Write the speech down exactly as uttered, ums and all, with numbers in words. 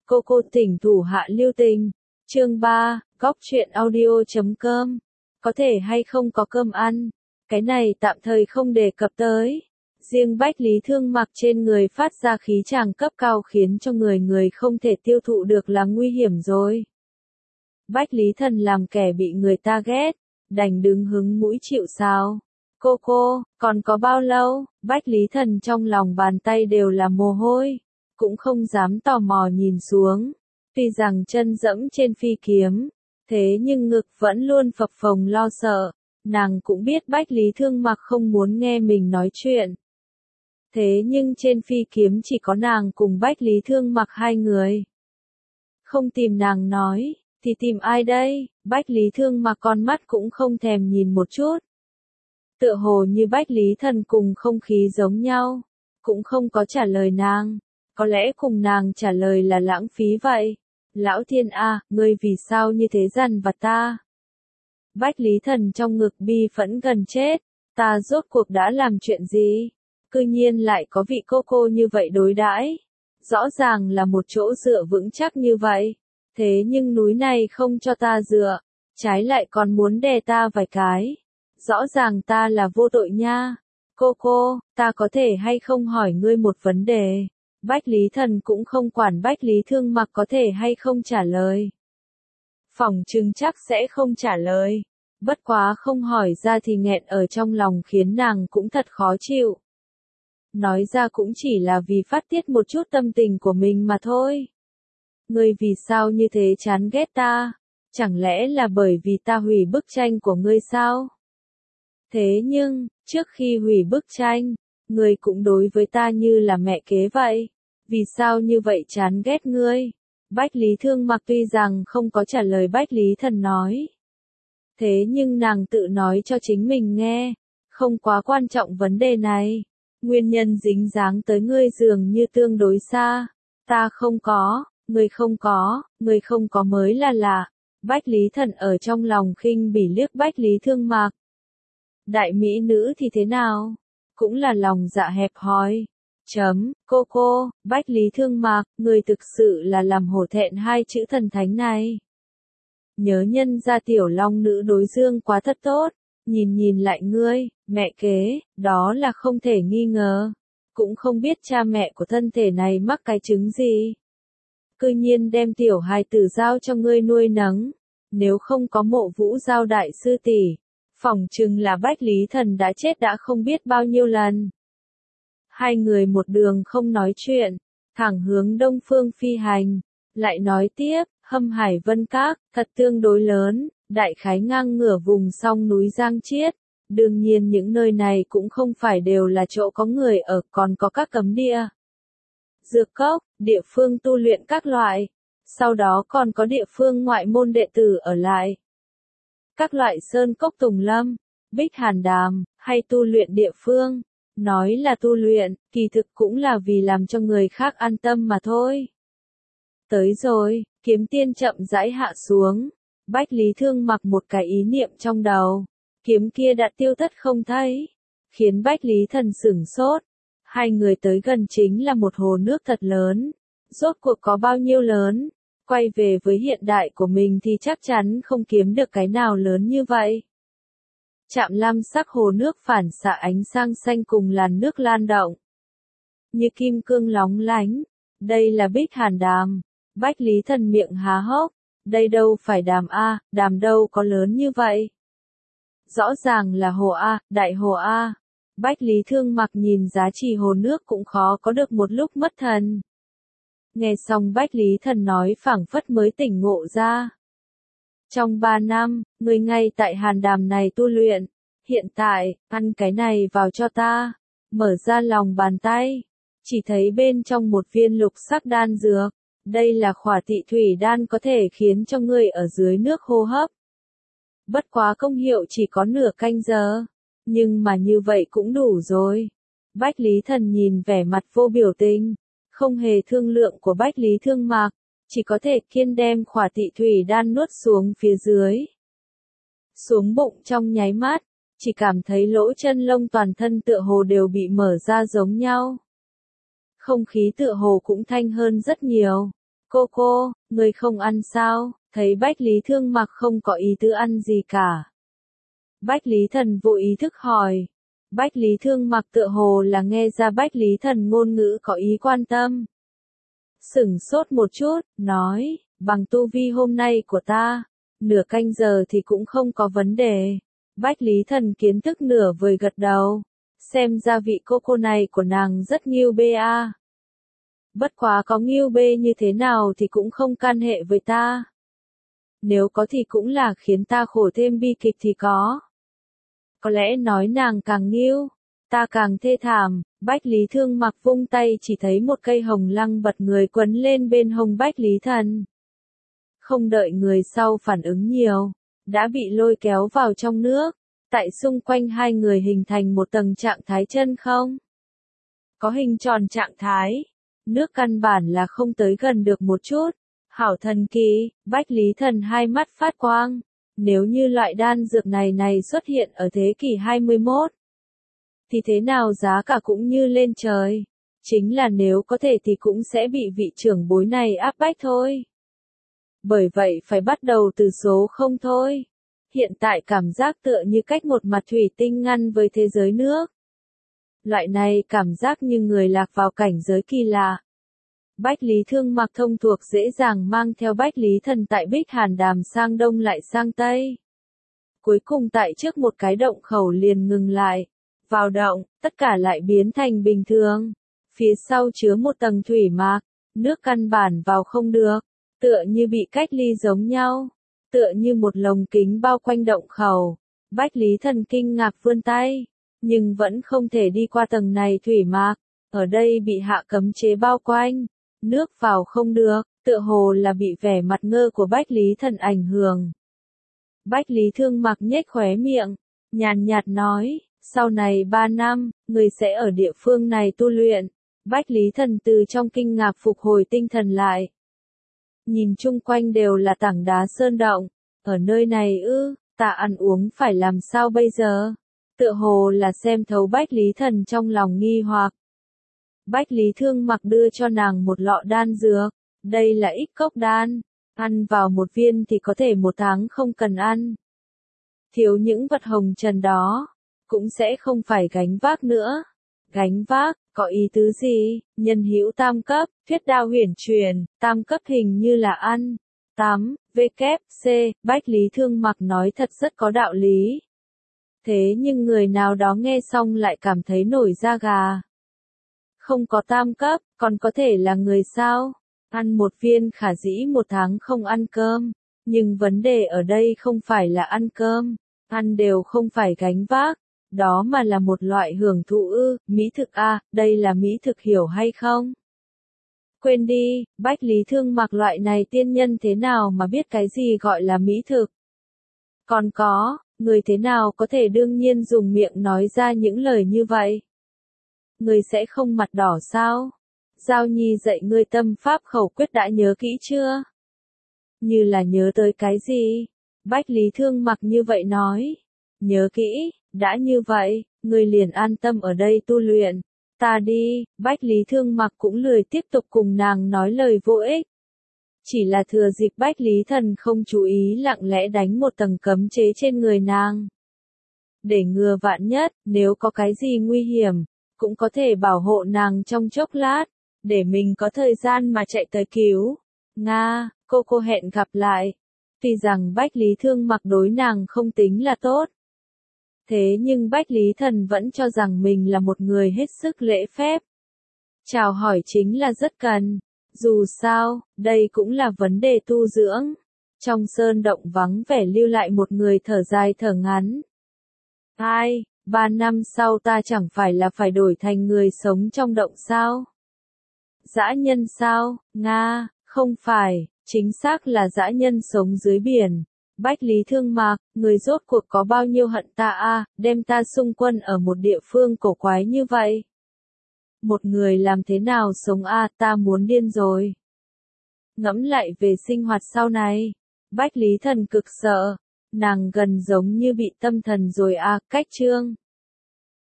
Cô cô tỉnh thủ hạ lưu tình. Chương ba, góc truyện audio chấm com. Có thể hay không có cơm ăn, cái này tạm thời không đề cập tới. Riêng Bách Lý Thương Mặc trên người phát ra khí tràng cấp cao khiến cho người người không thể tiêu thụ được là nguy hiểm rồi. Bách Lý Thần làm kẻ bị người ta ghét, đành đứng hứng mũi chịu sào. Cô cô, còn có bao lâu? Bách Lý Thần trong lòng bàn tay đều là mồ hôi, cũng không dám tò mò nhìn xuống. Tuy rằng chân dẫm trên phi kiếm, thế nhưng ngực vẫn luôn phập phồng lo sợ. Nàng cũng biết Bách Lý Thương Mặc không muốn nghe mình nói chuyện. Thế nhưng trên phi kiếm chỉ có nàng cùng Bách Lý Thương Mặc hai người. Không tìm nàng nói, thì tìm ai đây? Bách Lý Thương Mặc con mắt cũng không thèm nhìn một chút. Tựa hồ như Bách Lý Thần cùng không khí giống nhau, cũng không có trả lời nàng. Có lẽ cùng nàng trả lời là lãng phí vậy. Lão thiên a, ngươi vì sao như thế dằn vặt ta? Bách Lý Thần trong ngực bi phẫn gần chết. Ta rốt cuộc đã làm chuyện gì? Cư nhiên lại có vị cô cô như vậy đối đãi. Rõ ràng là một chỗ dựa vững chắc như vậy. Thế nhưng núi này không cho ta dựa. Trái lại còn muốn đè ta vài cái. Rõ ràng ta là vô tội nha. Cô cô, ta có thể hay không hỏi ngươi một vấn đề? Bách Lý Thần cũng không quản Bách Lý Thương Mặc có thể hay không trả lời. Phỏng chừng chắc sẽ không trả lời. Bất quá không hỏi ra thì nghẹn ở trong lòng khiến nàng cũng thật khó chịu. Nói ra cũng chỉ là vì phát tiết một chút tâm tình của mình mà thôi. Ngươi vì sao như thế chán ghét ta? Chẳng lẽ là bởi vì ta hủy bức tranh của ngươi sao? Thế nhưng, trước khi hủy bức tranh, ngươi cũng đối với ta như là mẹ kế vậy. Vì sao như vậy chán ghét ngươi? Bách Lý Thương Mặc tuy rằng không có trả lời Bách Lý Thần nói. Thế nhưng nàng tự nói cho chính mình nghe. Không quá quan trọng vấn đề này. Nguyên nhân dính dáng tới ngươi dường như tương đối xa. Ta không có, ngươi không có, ngươi không có mới là lạ. Bách Lý Thần ở trong lòng khinh bỉ liếc Bách Lý Thương Mặc. Đại mỹ nữ thì thế nào? Cũng là lòng dạ hẹp hòi. Chấm, cô cô, Bách Lý Thương Mặc, người thực sự là làm hổ thẹn hai chữ thần thánh này. Nhớ nhân ra tiểu long nữ đối dương quá thật tốt, nhìn nhìn lại ngươi, mẹ kế, đó là không thể nghi ngờ. Cũng không biết cha mẹ của thân thể này mắc cái chứng gì. Cư nhiên đem tiểu hài tử giao cho ngươi nuôi nấng, nếu không có Mộ Vũ Giao đại sư tỷ, phỏng chừng là Bách Lý Thần đã chết đã không biết bao nhiêu lần. Hai người một đường không nói chuyện, thẳng hướng đông phương phi hành, lại nói tiếp, Hâm Hải Vân Các, thật tương đối lớn, đại khái ngang ngửa vùng song núi Giang Chiết. Đương nhiên những nơi này cũng không phải đều là chỗ có người ở, còn có các cấm địa, dược cốc, địa phương tu luyện các loại, sau đó còn có địa phương ngoại môn đệ tử ở lại. Các loại sơn cốc tùng lâm, bích hàn đàm, hay tu luyện địa phương. Nói là tu luyện, kỳ thực cũng là vì làm cho người khác an tâm mà thôi. Tới rồi, kiếm tiên chậm rãi hạ xuống. Bách Lý Thương Mặc một cái ý niệm trong đầu. Kiếm kia đã tiêu thất không thấy. Khiến Bách Lý Thần sửng sốt. Hai người tới gần chính là một hồ nước thật lớn. Rốt cuộc có bao nhiêu lớn? Quay về với hiện đại của mình thì chắc chắn không kiếm được cái nào lớn như vậy. Chạm lam sắc hồ nước phản xạ ánh sang xanh cùng làn nước lan động. Như kim cương lóng lánh. Đây là bích hàn đàm. Bách Lý Thần miệng há hốc. Đây đâu phải đàm A, đàm đâu có lớn như vậy. Rõ ràng là hồ A, đại hồ A. Bách Lý Thương Mặc nhìn giá trị hồ nước cũng khó có được một lúc mất thần. Nghe xong Bách Lý Thần nói phảng phất mới tỉnh ngộ ra. Trong ba năm, người ngay tại hàn đàm này tu luyện. Hiện tại, ăn cái này vào cho ta. Mở ra lòng bàn tay. Chỉ thấy bên trong một viên lục sắc đan dược. Đây là khỏa tị thủy đan có thể khiến cho người ở dưới nước hô hấp. Bất quá công hiệu chỉ có nửa canh giờ. Nhưng mà như vậy cũng đủ rồi. Bách Lý Thần nhìn vẻ mặt vô biểu tình. Không hề thương lượng của Bách Lý Thương Mặc. Chỉ có thể kiên đem khỏa tị thủy đan nuốt xuống phía dưới. Xuống bụng trong nháy mắt. Chỉ cảm thấy lỗ chân lông toàn thân tựa hồ đều bị mở ra giống nhau. Không khí tựa hồ cũng thanh hơn rất nhiều. Cô cô, người không ăn sao? Thấy Bách Lý Thương Mặc không có ý tứ ăn gì cả. Bách Lý Thần vô ý thức hỏi. Bách Lý Thương Mặc tựa hồ là nghe ra Bách Lý Thần ngôn ngữ có ý quan tâm. Sửng sốt một chút, nói, bằng tu vi hôm nay của ta, nửa canh giờ thì cũng không có vấn đề. Bách Lý Thần kiến thức nửa vời gật đầu. Xem ra vị cô cô này của nàng rất nghiêu bê a. Bất quá có nghiêu bê như thế nào thì cũng không can hệ với ta. Nếu có thì cũng là khiến ta khổ thêm bi kịch thì có. Có lẽ nói nàng càng nghiêu, ta càng thê thảm. Bách Lý Thương Mặc vung tay chỉ thấy một cây hồng lăng bật người quấn lên bên hông Bách Lý Thần. Không đợi người sau phản ứng nhiều, đã bị lôi kéo vào trong nước. Tại xung quanh hai người hình thành một tầng trạng thái chân không. Có hình tròn trạng thái. Nước căn bản là không tới gần được một chút. Hảo thần kỳ, Bách Lý Thần hai mắt phát quang. Nếu như loại đan dược này này xuất hiện ở thế kỷ hai mươi mốt, thì thế nào giá cả cũng như lên trời. Chính là nếu có thể thì cũng sẽ bị vị trưởng bối này áp bách thôi. Bởi vậy phải bắt đầu từ số không thôi. Hiện tại cảm giác tựa như cách một mặt thủy tinh ngăn với thế giới nước. Loại này cảm giác như người lạc vào cảnh giới kỳ lạ. Bách Lý Thương Mặc thông thuộc dễ dàng mang theo Bách Lý Thần tại Bích Hàn Đàm sang đông lại sang tây. Cuối cùng tại trước một cái động khẩu liền ngừng lại. Vào động, tất cả lại biến thành bình thường. Phía sau chứa một tầng thủy mạc, nước căn bản vào không được, tựa như bị cách ly giống nhau. Tựa như một lồng kính bao quanh động khẩu. Bách Lý Thần kinh ngạc vươn tay, nhưng vẫn không thể đi qua tầng này thủy mạc. Ở đây bị hạ cấm chế bao quanh, nước vào không được, tựa hồ là bị vẻ mặt ngơ của Bách Lý Thần ảnh hưởng. Bách Lý Thương Mặc nhếch khóe miệng, nhàn nhạt nói, sau này ba năm, người sẽ ở địa phương này tu luyện. Bách Lý Thần từ trong kinh ngạc phục hồi tinh thần lại. Nhìn chung quanh đều là tảng đá sơn động, ở nơi này ư, ta ăn uống phải làm sao bây giờ? Tựa hồ là xem thấu Bách Lý Thần trong lòng nghi hoặc. Bách Lý Thương Mặc đưa cho nàng một lọ đan dược, đây là ích cốc đan, ăn vào một viên thì có thể một tháng không cần ăn. Thiếu những vật hồng trần đó, cũng sẽ không phải gánh vác nữa. Gánh vác, có ý tứ gì? Nhân hữu tam cấp, thuyết đao huyền truyền, tam cấp hình như là ăn. tám, V kép, C, Bách Lý Thương Mặc nói thật rất có đạo lý. Thế nhưng người nào đó nghe xong lại cảm thấy nổi da gà. Không có tam cấp, còn có thể là người sao? Ăn một viên khả dĩ một tháng không ăn cơm. Nhưng vấn đề ở đây không phải là ăn cơm. Ăn đều không phải gánh vác. Đó mà là một loại hưởng thụ ư, mỹ thực à, đây là mỹ thực hiểu hay không? Quên đi, Bách Lý Thương Mặc loại này tiên nhân thế nào mà biết cái gì gọi là mỹ thực? Còn có, người thế nào có thể đương nhiên dùng miệng nói ra những lời như vậy? Người sẽ không mặt đỏ sao? Giao Nhi dạy ngươi tâm pháp khẩu quyết đã nhớ kỹ chưa? Như là nhớ tới cái gì? Bách Lý Thương Mặc như vậy nói. Nhớ kỹ, đã như vậy, ngươi liền an tâm ở đây tu luyện. Ta đi, Bách Lý Thương Mặc cũng lười tiếp tục cùng nàng nói lời vô ích. Chỉ là thừa dịp Bách Lý Thần không chú ý lặng lẽ đánh một tầng cấm chế trên người nàng. Để ngừa vạn nhất, nếu có cái gì nguy hiểm, cũng có thể bảo hộ nàng trong chốc lát, để mình có thời gian mà chạy tới cứu. Nga, cô cô hẹn gặp lại. Tuy rằng Bách Lý Thương Mặc đối nàng không tính là tốt. Thế nhưng Bách Lý Thần vẫn cho rằng mình là một người hết sức lễ phép. Chào hỏi chính là rất cần. Dù sao, đây cũng là vấn đề tu dưỡng. Trong sơn động vắng vẻ lưu lại một người thở dài thở ngắn. Ai, ba năm sau ta chẳng phải là phải đổi thành người sống trong động sao? Dã nhân sao? Nga, không phải, chính xác là dã nhân sống dưới biển. Bách Lý Thương Mặc, người rốt cuộc có bao nhiêu hận ta a, đem ta xung quân ở một địa phương cổ quái như vậy. Một người làm thế nào sống a, ta muốn điên rồi. Ngẫm lại về sinh hoạt sau này, Bách Lý Thần cực sợ, nàng gần giống như bị tâm thần rồi a, cách chương.